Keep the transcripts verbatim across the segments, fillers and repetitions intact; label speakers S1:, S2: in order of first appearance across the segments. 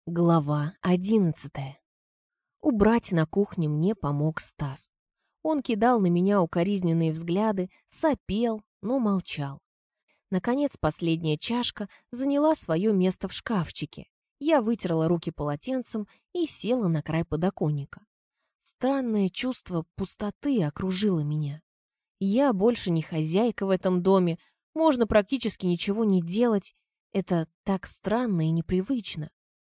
S1: Глава одиннадцатая. Убрать на кухне мне помог Стас. Он кидал на меня укоризненные взгляды, сопел, но молчал. Наконец, последняя чашка заняла свое место в шкафчике. Я вытерла руки полотенцем и села на край подоконника. Странное чувство пустоты окружило меня. Я больше не хозяйка в этом доме, можно практически ничего не делать. Это так странно и непривычно.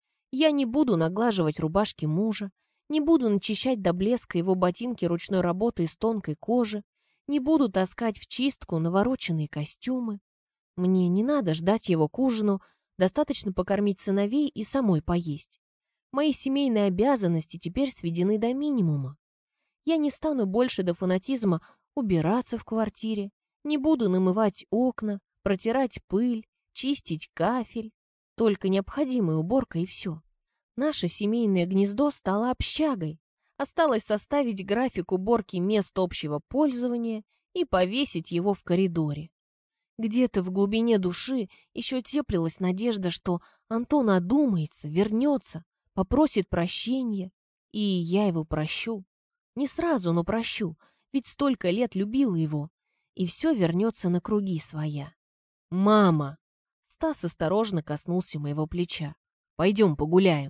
S1: Я не буду наглаживать рубашки мужа, не буду начищать до блеска его ботинки ручной работы из тонкой кожи, не буду таскать в чистку навороченные костюмы. Мне не надо ждать его к ужину, достаточно покормить сыновей и самой поесть. Мои семейные обязанности теперь сведены до минимума. Я не стану больше до фанатизма убираться в квартире, не буду намывать окна, протирать пыль, чистить кафель. Только необходимая уборка и все. Наше семейное гнездо стало общагой. Осталось составить график уборки мест общего пользования и повесить его в коридоре. Где-то в глубине души еще теплилась надежда, что Антон одумается, вернется, попросит прощения, и я его прощу. Не сразу, но прощу, ведь столько лет любила его, и все вернется на круги своя. «Мама!» Стас осторожно коснулся моего плеча. «Пойдем погуляем».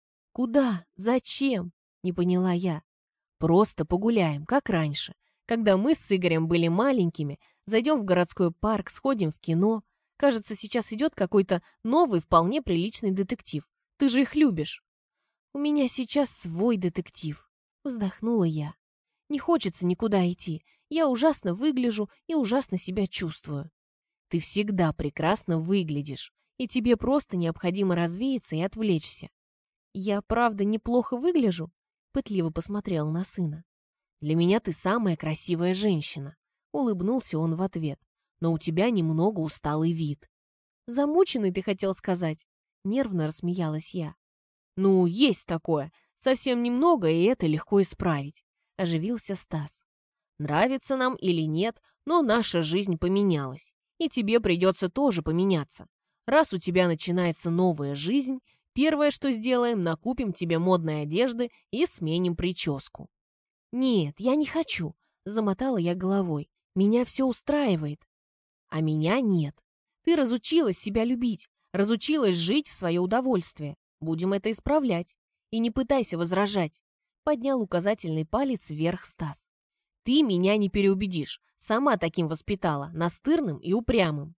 S1: «Куда? Зачем?» — не поняла я. «Просто погуляем, как раньше. Когда мы с Игорем были маленькими, зайдем в городской парк, сходим в кино. Кажется, сейчас идет какой-то новый, вполне приличный детектив. Ты же их любишь». «У меня сейчас свой детектив», — вздохнула я. «Не хочется никуда идти. Я ужасно выгляжу и ужасно себя чувствую». «Ты всегда прекрасно выглядишь, и тебе просто необходимо развеяться и отвлечься». «Я правда неплохо выгляжу?» — пытливо посмотрел на сына. «Для меня ты самая красивая женщина», — улыбнулся он в ответ. «Но у тебя немного усталый вид». «Замученный, ты хотел сказать?» — нервно рассмеялась я. «Ну, есть такое. Совсем немного, и это легко исправить», — оживился Стас. «Нравится нам или нет, но наша жизнь поменялась. И тебе придется тоже поменяться. Раз у тебя начинается новая жизнь, первое, что сделаем, накупим тебе модной одежды и сменим прическу». «Нет, я не хочу», — замотала я головой. «Меня все устраивает». «А меня нет. Ты разучилась себя любить, разучилась жить в свое удовольствие. Будем это исправлять. И не пытайся возражать», — поднял указательный палец вверх Стас. «Ты меня не переубедишь. Сама таким воспитала, настырным и упрямым».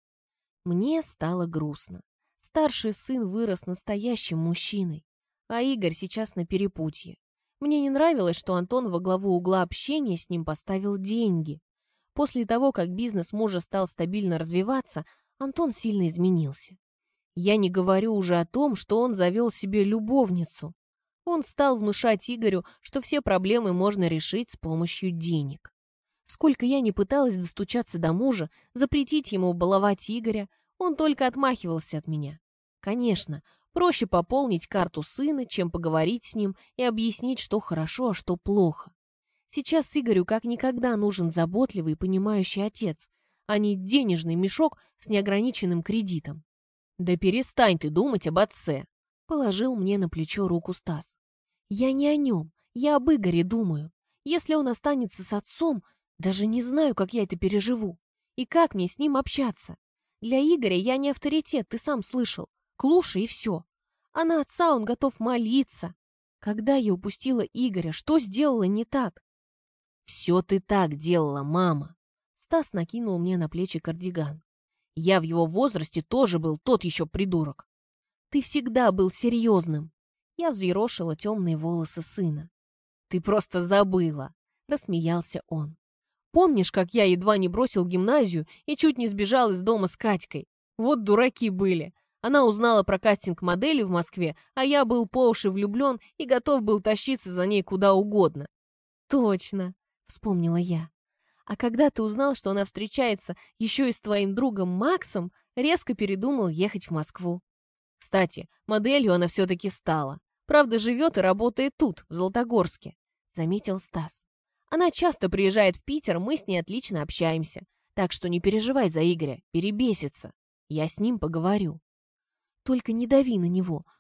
S1: Мне стало грустно. Старший сын вырос настоящим мужчиной, а Игорь сейчас на перепутье. Мне не нравилось, что Антон во главу угла общения с ним поставил деньги. После того, как бизнес мужа стал стабильно развиваться, Антон сильно изменился. Я не говорю уже о том, что он завел себе любовницу. Он стал внушать Игорю, что все проблемы можно решить с помощью денег. Сколько я не пыталась достучаться до мужа, запретить ему баловать Игоря, он только отмахивался от меня. Конечно, проще пополнить карту сына, чем поговорить с ним и объяснить, что хорошо, а что плохо. Сейчас Игорю как никогда нужен заботливый и понимающий отец, а не денежный мешок с неограниченным кредитом. «Да перестань ты думать об отце», — положил мне на плечо руку Стас. «Я не о нем, я об Игоре думаю. Если он останется с отцом, даже не знаю, как я это переживу. И как мне с ним общаться? Для Игоря я не авторитет, ты сам слышал. Клуша и все. А на отца он готов молиться. Когда я упустила Игоря, что сделала не так?» «Все ты так делала, мама». Стас накинул мне на плечи кардиган. «Я в его возрасте тоже был тот еще придурок». «Ты всегда был серьезным». Я взъерошила темные волосы сына. «Ты просто забыла», — рассмеялся он. «Помнишь, как я едва не бросил гимназию и чуть не сбежал из дома с Катькой? Вот дураки были. Она узнала про кастинг модели в Москве, а я был по уши влюблен и готов был тащиться за ней куда угодно». «Точно», — вспомнила я. «А когда ты узнал, что она встречается еще и с твоим другом Максом, резко передумал ехать в Москву». «Кстати, моделью она все-таки стала. Правда, живет и работает тут, в Златогорске», — заметил Стас. «Она часто приезжает в Питер, мы с ней отлично общаемся. Так что не переживай за Игоря, перебесится. Я с ним поговорю». «Только не дави на него,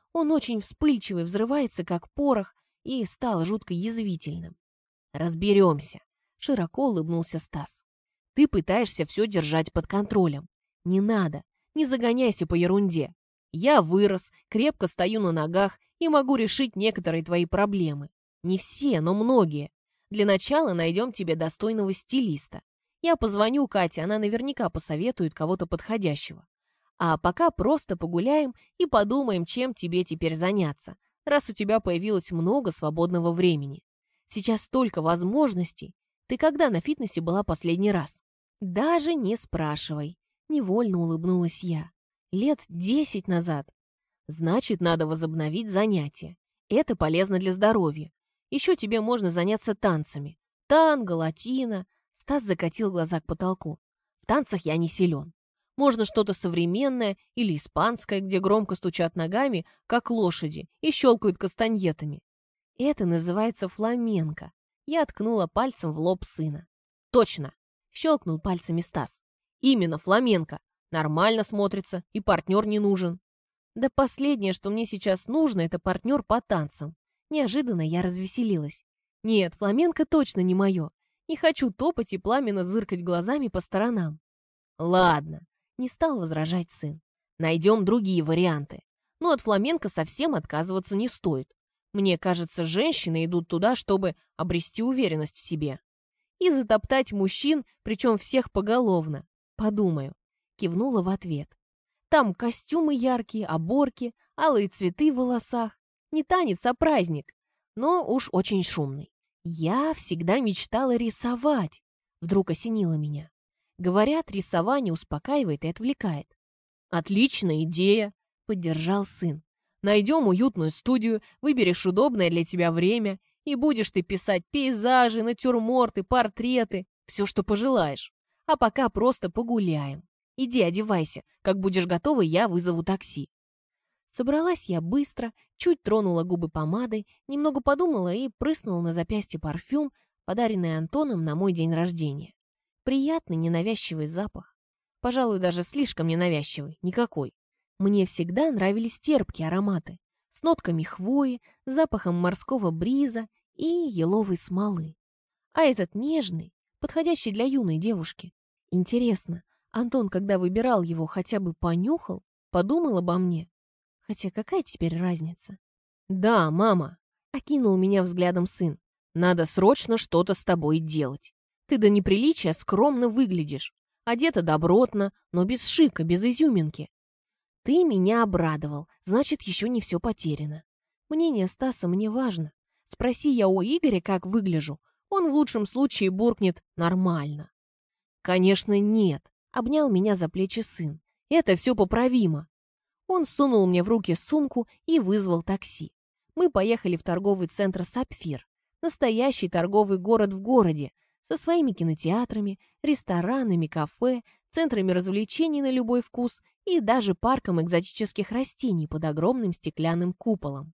S1: Он очень вспыльчивый, взрывается как порох и стал жутко язвительным. «Разберемся», — широко улыбнулся Стас. «Ты пытаешься все держать под контролем. Не надо, не загоняйся по ерунде. Я вырос, крепко стою на ногах и могу решить некоторые твои проблемы. Не все, но многие. Для начала найдем тебе достойного стилиста. Я позвоню Кате, она наверняка посоветует кого-то подходящего. А пока просто погуляем и подумаем, чем тебе теперь заняться, раз у тебя появилось много свободного времени. Сейчас столько возможностей. Ты когда на фитнесе была последний раз?» «Даже не спрашивай», — невольно улыбнулась я. «Лет десять назад». «Значит, надо возобновить занятия. Это полезно для здоровья. Еще тебе можно заняться танцами. Танго, латино». Стас закатил глаза к потолку. «В танцах я не силен. Можно что-то современное или испанское, где громко стучат ногами, как лошади, и щелкают кастаньетами. Это называется фламенко». Я ткнула пальцем в лоб сына. «Точно!» — щелкнул пальцами Стас. «Именно фламенко. Нормально смотрится, и партнер не нужен». «Да последнее, что мне сейчас нужно, это партнер по танцам». Неожиданно я развеселилась. «Нет, фламенко точно не мое. Не хочу топать и пламенно зыркать глазами по сторонам». «Ладно», — не стал возражать сын. «Найдем другие варианты. Но от фламенко совсем отказываться не стоит. Мне кажется, женщины идут туда, чтобы обрести уверенность в себе. И затоптать мужчин, причем всех поголовно. Подумаю». Кивнула в ответ. «Там костюмы яркие, оборки, алые цветы в волосах. Не танец, а праздник. Но уж очень шумный. Я всегда мечтала рисовать». Вдруг осенило меня. Говорят, рисование успокаивает и отвлекает. «Отличная идея», — поддержал сын. «Найдем уютную студию, выберешь удобное для тебя время, и будешь ты писать пейзажи, натюрморты, портреты, все, что пожелаешь. А пока просто погуляем. Иди одевайся, как будешь готова, я вызову такси». Собралась я быстро, чуть тронула губы помадой, немного подумала и прыснула на запястье парфюм, подаренный Антоном на мой день рождения. Приятный, ненавязчивый запах. Пожалуй, даже слишком ненавязчивый, никакой. Мне всегда нравились терпкие ароматы, с нотками хвои, запахом морского бриза и еловой смолы. А этот нежный, подходящий для юной девушки. Интересно, Антон, когда выбирал его, хотя бы понюхал, подумал обо мне? Хотя какая теперь разница? «Да, мама», — окинул меня взглядом сын, «надо срочно что-то с тобой делать. Ты до неприличия скромно выглядишь, одета добротно, но без шика, без изюминки». «Ты меня обрадовал, значит, еще не все потеряно. Мнение Стаса мне важно. Спроси я у Игоря, как выгляжу, он в лучшем случае буркнет «нормально». «Конечно, нет», — обнял меня за плечи сын. «Это все поправимо». Он сунул мне в руки сумку и вызвал такси. Мы поехали в торговый центр «Сапфир», настоящий торговый город в городе, со своими кинотеатрами, ресторанами, кафе, центрами развлечений на любой вкус и даже парком экзотических растений под огромным стеклянным куполом.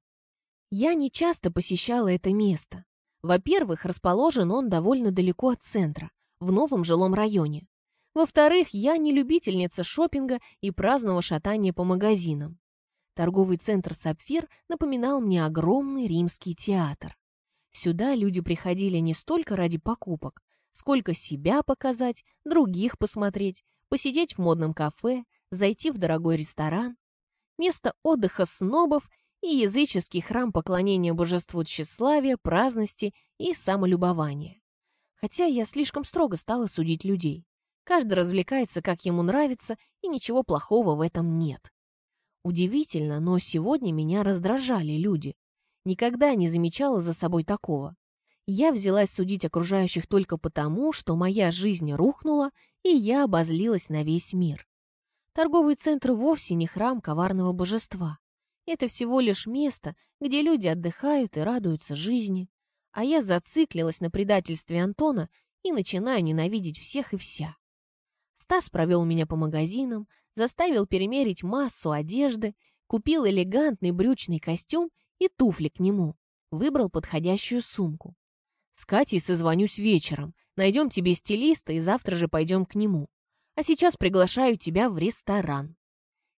S1: Я не часто посещала это место. Во-первых, расположен он довольно далеко от центра, в новом жилом районе. Во-вторых, я не любительница шопинга и праздного шатания по магазинам. Торговый центр «Сапфир» напоминал мне огромный римский театр. Сюда люди приходили не столько ради покупок, сколько себя показать, других посмотреть, посидеть в модном кафе, зайти в дорогой ресторан. Место отдыха снобов и языческий храм поклонения божеству тщеславия, праздности и самолюбования. Хотя я слишком строго стала судить людей. Каждый развлекается, как ему нравится, и ничего плохого в этом нет. Удивительно, но сегодня меня раздражали люди. Никогда не замечала за собой такого. Я взялась судить окружающих только потому, что моя жизнь рухнула, и я обозлилась на весь мир. Торговый центр вовсе не храм коварного божества. Это всего лишь место, где люди отдыхают и радуются жизни. А я зациклилась на предательстве Антона и начинаю ненавидеть всех и вся. Стас провел меня по магазинам, заставил перемерить массу одежды, купил элегантный брючный костюм и туфли к нему, выбрал подходящую сумку. «С Катей созвонюсь вечером, найдем тебе стилиста и завтра же пойдем к нему. А сейчас приглашаю тебя в ресторан».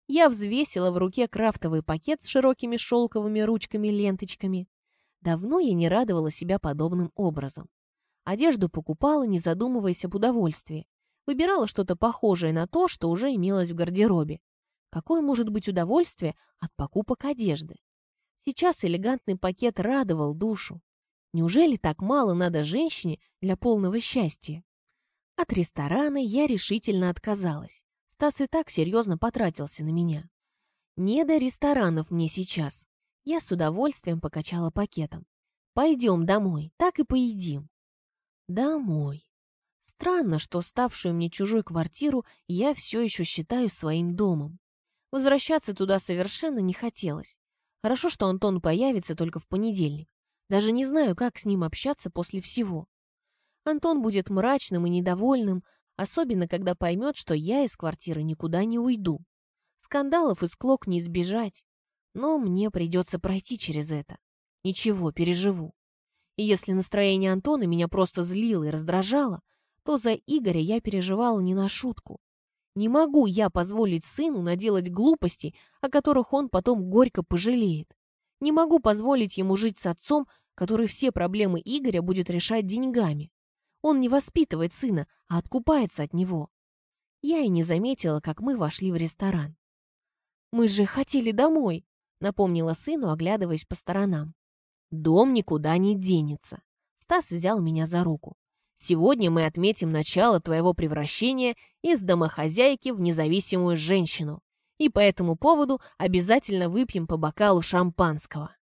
S1: Я взвесила в руке крафтовый пакет с широкими шелковыми ручками-ленточками. Давно я не радовала себя подобным образом. Одежду покупала, не задумываясь об удовольствии. Выбирала что-то похожее на то, что уже имелось в гардеробе. Какое может быть удовольствие от покупок одежды? Сейчас элегантный пакет радовал душу. Неужели так мало надо женщине для полного счастья? От ресторана я решительно отказалась. Стас и так серьезно потратился на меня. Не до ресторанов мне сейчас. Я с удовольствием покачала пакетом. Пойдем домой, так и поедим. Домой. Странно, что ставшую мне чужой квартиру я все еще считаю своим домом. Возвращаться туда совершенно не хотелось. Хорошо, что Антон появится только в понедельник. Даже не знаю, как с ним общаться после всего. Антон будет мрачным и недовольным, особенно когда поймет, что я из квартиры никуда не уйду. Скандалов и склок не избежать. Но мне придется пройти через это. Ничего, переживу. И если настроение Антона меня просто злило и раздражало, то за Игоря я переживала не на шутку. Не могу я позволить сыну наделать глупостей, о которых он потом горько пожалеет. Не могу позволить ему жить с отцом, который все проблемы Игоря будет решать деньгами. Он не воспитывает сына, а откупается от него. Я и не заметила, как мы вошли в ресторан. «Мы же хотели домой», — напомнила сыну, оглядываясь по сторонам. «Дом никуда не денется». Стас взял меня за руку. «Сегодня мы отметим начало твоего превращения из домохозяйки в независимую женщину. И по этому поводу обязательно выпьем по бокалу шампанского».